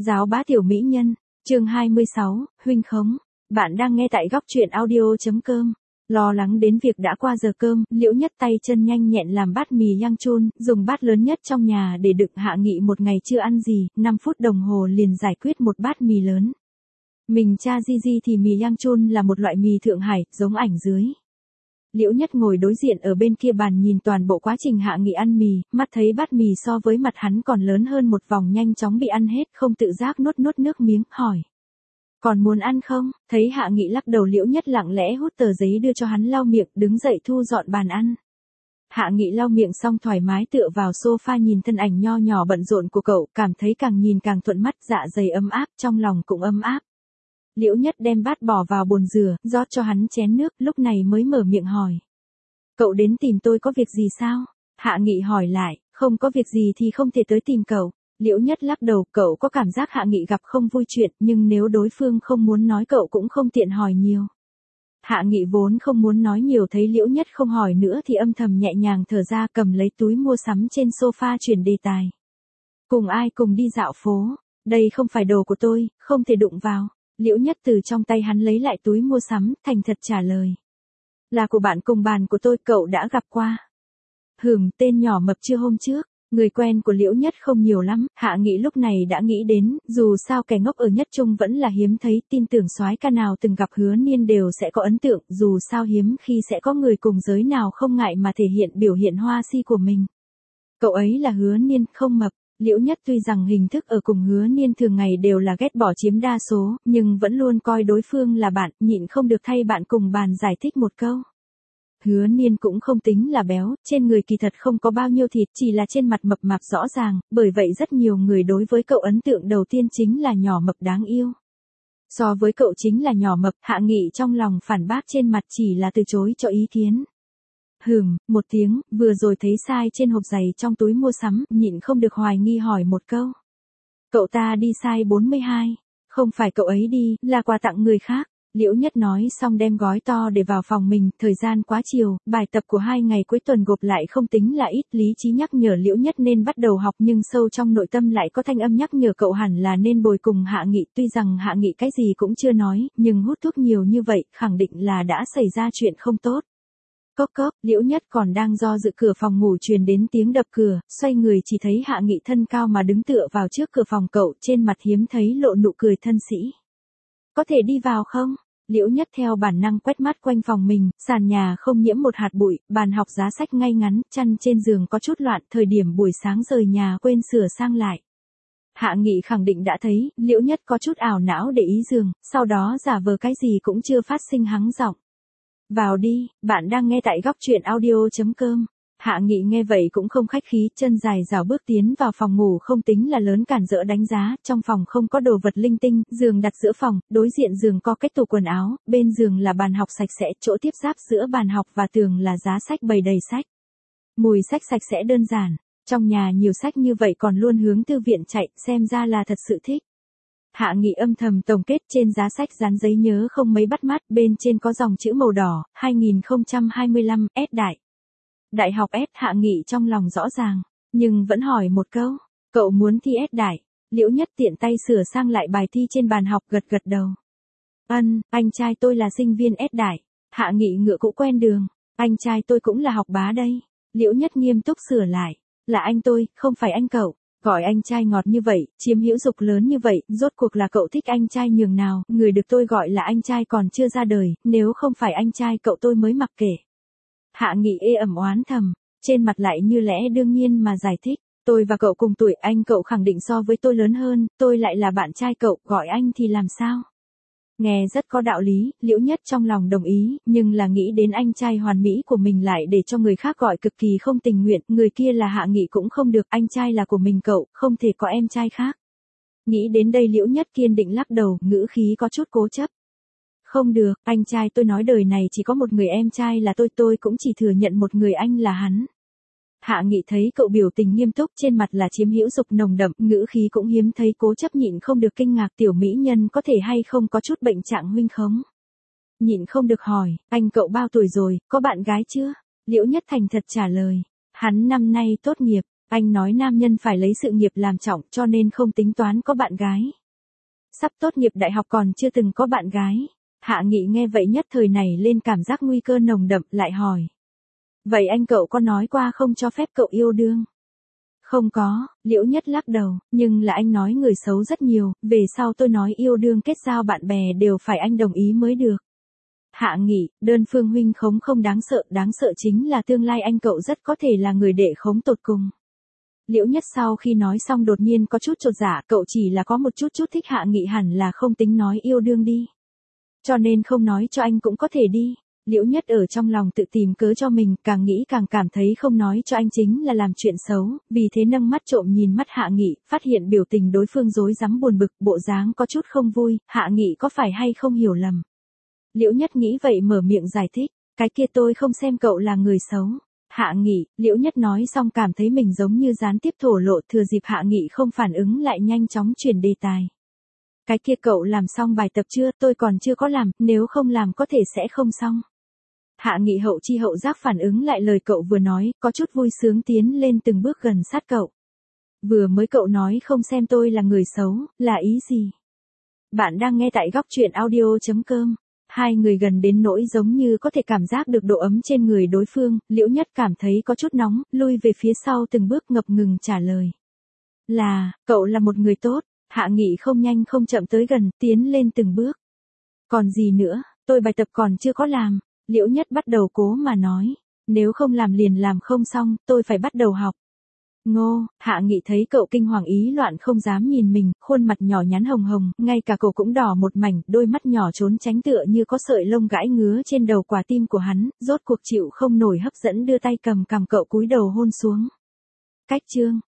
Giáo bá tiểu mỹ nhân, chương 26, huynh khống. Bạn đang nghe tại góc truyện audio.com. Lo lắng đến việc đã qua giờ cơm, Liễu Nhất tay chân nhanh nhẹn làm bát mì yang chun, dùng bát lớn nhất trong nhà để đựng Hạ Nghị một ngày chưa ăn gì, 5 phút đồng hồ liền giải quyết một bát mì lớn. Mình tra di thì mì yang chun là một loại mì Thượng Hải, giống ảnh dưới. Liễu Nhất ngồi đối diện ở bên kia bàn nhìn toàn bộ quá trình Hạ Nghị ăn mì, mắt thấy bát mì so với mặt hắn còn lớn hơn một vòng nhanh chóng bị ăn hết, không tự giác nuốt nước miếng, hỏi. Còn muốn ăn không? Thấy Hạ Nghị lắc đầu, Liễu Nhất lặng lẽ hút tờ giấy đưa cho hắn lau miệng, đứng dậy thu dọn bàn ăn. Hạ Nghị lau miệng xong thoải mái tựa vào sofa nhìn thân ảnh nho nhỏ bận rộn của cậu, cảm thấy càng nhìn càng thuận mắt, dạ dày ấm áp, trong lòng cũng ấm áp. Liễu Nhất đem bát bỏ vào bồn rửa, rót cho hắn chén nước, lúc này mới mở miệng hỏi. Cậu đến tìm tôi có việc gì sao? Hạ Nghị hỏi lại, không có việc gì thì không thể tới tìm cậu. Liễu Nhất lắc đầu, cậu có cảm giác Hạ Nghị gặp không vui chuyện, nhưng nếu đối phương không muốn nói cậu cũng không tiện hỏi nhiều. Hạ Nghị vốn không muốn nói nhiều, thấy Liễu Nhất không hỏi nữa thì âm thầm nhẹ nhàng thở ra, cầm lấy túi mua sắm trên sofa chuyển đề tài. Cùng ai cùng đi dạo phố? Đây không phải đồ của tôi, không thể đụng vào. Liễu Nhất từ trong tay hắn lấy lại túi mua sắm, thành thật trả lời. Là của bạn cùng bàn của tôi, cậu đã gặp qua. Tên nhỏ mập chưa hôm trước. Người quen của Liễu Nhất không nhiều lắm, Hạ Nghị lúc này đã nghĩ đến, dù sao kẻ ngốc ở Nhất Trung vẫn là hiếm thấy, tin tưởng soái ca nào từng gặp Hứa Niên đều sẽ có ấn tượng, dù sao hiếm khi sẽ có người cùng giới nào không ngại mà thể hiện biểu hiện hoa si của mình. Cậu ấy là Hứa Niên, không mập. Liễu Nhất tuy rằng hình thức ở cùng Hứa Niên thường ngày đều là ghét bỏ chiếm đa số, nhưng vẫn luôn coi đối phương là bạn, nhịn không được thay bạn cùng bàn giải thích một câu. Hứa Niên cũng không tính là béo, trên người kỳ thật không có bao nhiêu thịt, chỉ là trên mặt mập mạp rõ ràng, bởi vậy rất nhiều người đối với cậu ấn tượng đầu tiên chính là nhỏ mập đáng yêu. So với cậu chính là nhỏ mập, Hạ Nghị trong lòng phản bác, trên mặt chỉ là từ chối cho ý kiến. Một tiếng, vừa rồi thấy sai trên hộp giày trong túi mua sắm, nhịn không được hoài nghi hỏi một câu. Cậu ta đi size 42, không phải cậu ấy đi, là quà tặng người khác. Liễu Nhất nói xong đem gói to để vào phòng mình, thời gian quá chiều, bài tập của 2 ngày cuối tuần gộp lại không tính là ít, lý trí nhắc nhở Liễu Nhất nên bắt đầu học, nhưng sâu trong nội tâm lại có thanh âm nhắc nhở cậu hẳn là nên bồi cùng Hạ Nghị, tuy rằng Hạ Nghị cái gì cũng chưa nói, nhưng hút thuốc nhiều như vậy, khẳng định là đã xảy ra chuyện không tốt. Cốc, Liễu Nhất còn đang do dự, cửa phòng ngủ truyền đến tiếng đập cửa, xoay người chỉ thấy Hạ Nghị thân cao mà đứng tựa vào trước cửa phòng cậu, trên mặt hiếm thấy lộ nụ cười thân sĩ. Có thể đi vào không? Liễu Nhất theo bản năng quét mắt quanh phòng mình, sàn nhà không nhiễm một hạt bụi, bàn học giá sách ngay ngắn, chăn trên giường có chút loạn, thời điểm buổi sáng rời nhà quên sửa sang lại. Hạ Nghị khẳng định đã thấy, Liễu Nhất có chút ảo não để ý giường, sau đó giả vờ cái gì cũng chưa phát sinh hắng giọng. Vào đi, bạn đang nghe tại góc truyện audio.com. Hạ Nghị nghe vậy cũng không khách khí, chân dài rảo bước tiến vào phòng ngủ không tính là lớn, cản rỡ đánh giá, trong phòng không có đồ vật linh tinh, giường đặt giữa phòng, đối diện giường có cái tủ quần áo, bên giường là bàn học sạch sẽ, chỗ tiếp giáp giữa bàn học và tường là giá sách bày đầy sách. Mùi sách sạch sẽ đơn giản, trong nhà nhiều sách như vậy còn luôn hướng thư viện chạy, xem ra là thật sự thích. Hạ Nghị âm thầm tổng kết, trên giá sách dán giấy nhớ không mấy bắt mắt, bên trên có dòng chữ màu đỏ, 2025, S đại. Đại học S. Hạ Nghị trong lòng rõ ràng, nhưng vẫn hỏi một câu, cậu muốn thi S đại? Liễu Nhất tiện tay sửa sang lại bài thi trên bàn học, gật đầu. Anh trai tôi là sinh viên S đại. Hạ Nghị ngựa cũ quen đường, anh trai tôi cũng là học bá đây. Liễu Nhất nghiêm túc sửa lại, là anh tôi, không phải anh cậu. Gọi anh trai ngọt như vậy, chiếm hữu dục lớn như vậy, rốt cuộc là cậu thích anh trai nhường nào, người được tôi gọi là anh trai còn chưa ra đời, nếu không phải anh trai cậu tôi mới mặc kệ. Hạ Nghị ê ẩm oán thầm, trên mặt lại như lẽ đương nhiên mà giải thích, tôi và cậu cùng tuổi, anh cậu khẳng định so với tôi lớn hơn, tôi lại là bạn trai cậu, gọi anh thì làm sao? Nghe rất có đạo lý, Liễu Nhất trong lòng đồng ý, nhưng là nghĩ đến anh trai hoàn mỹ của mình lại để cho người khác gọi cực kỳ không tình nguyện, người kia là Hạ Nghị cũng không được, anh trai là của mình cậu, không thể có em trai khác. Nghĩ đến đây Liễu Nhất kiên định lắc đầu, ngữ khí có chút cố chấp. Không được, anh trai tôi nói đời này chỉ có một người em trai là tôi cũng chỉ thừa nhận một người anh là hắn. Hạ Nghị thấy cậu biểu tình nghiêm túc, trên mặt là chiếm hữu dục nồng đậm, ngữ khí cũng hiếm thấy cố chấp, nhịn không được kinh ngạc, tiểu mỹ nhân có thể hay không có chút bệnh trạng huynh khống. Nhịn không được hỏi, anh cậu bao tuổi rồi, có bạn gái chưa? Liễu Nhất thành thật trả lời, hắn năm nay tốt nghiệp. Anh nói nam nhân phải lấy sự nghiệp làm trọng cho nên không tính toán có bạn gái. Sắp tốt nghiệp đại học còn chưa từng có bạn gái. Hạ Nghị nghe vậy nhất thời này lên cảm giác nguy cơ nồng đậm, lại hỏi. Vậy anh cậu có nói qua không cho phép cậu yêu đương? Không có, Liễu Nhất lắc đầu, nhưng là anh nói người xấu rất nhiều, về sau tôi nói yêu đương kết giao bạn bè đều phải anh đồng ý mới được. Hạ Nghị, đơn phương huynh khống không đáng sợ chính là tương lai anh cậu rất có thể là người đệ khống tột cùng. Liễu Nhất sau khi nói xong đột nhiên có chút chột dạ, cậu chỉ là có một chút thích Hạ Nghị hẳn là không tính nói yêu đương đi. Cho nên không nói cho anh cũng có thể đi. Liễu Nhất ở trong lòng tự tìm cớ cho mình, càng nghĩ càng cảm thấy không nói cho anh chính là làm chuyện xấu, vì thế nâng mắt trộm nhìn mắt Hạ Nghị, phát hiện biểu tình đối phương rối rắm buồn bực, bộ dáng có chút không vui, Hạ Nghị có phải hay không hiểu lầm. Liễu Nhất nghĩ vậy mở miệng giải thích, cái kia tôi không xem cậu là người xấu. Hạ Nghị, Liễu Nhất nói xong cảm thấy mình giống như gián tiếp thổ lộ, thừa dịp Hạ Nghị không phản ứng lại nhanh chóng chuyển đề tài. Cái kia cậu làm xong bài tập chưa? Tôi còn chưa có làm, nếu không làm có thể sẽ không xong. Hạ Nghị hậu chi hậu giác phản ứng lại lời cậu vừa nói, có chút vui sướng tiến lên từng bước gần sát cậu. Vừa mới cậu nói không xem tôi là người xấu, là ý gì? Bạn đang nghe tại góc truyện audio.com. Hai người gần đến nỗi giống như có thể cảm giác được độ ấm trên người đối phương, Liễu Nhất cảm thấy có chút nóng, lui về phía sau từng bước ngập ngừng trả lời. Cậu là một người tốt. Hạ Nghị không nhanh không chậm tới gần, tiến lên từng bước. Còn gì nữa, tôi bài tập còn chưa có làm. Liễu Nhất bắt đầu cố mà nói. Nếu không làm liền làm không xong, tôi phải bắt đầu học. Ngô, Hạ Nghị thấy cậu kinh hoàng ý loạn không dám nhìn mình, khuôn mặt nhỏ nhắn hồng hồng, ngay cả cậu cũng đỏ một mảnh, đôi mắt nhỏ trốn tránh tựa như có sợi lông gãi ngứa trên đầu quả tim của hắn, rốt cuộc chịu không nổi hấp dẫn đưa tay cầm cằm cậu cúi đầu hôn xuống. Cách chương.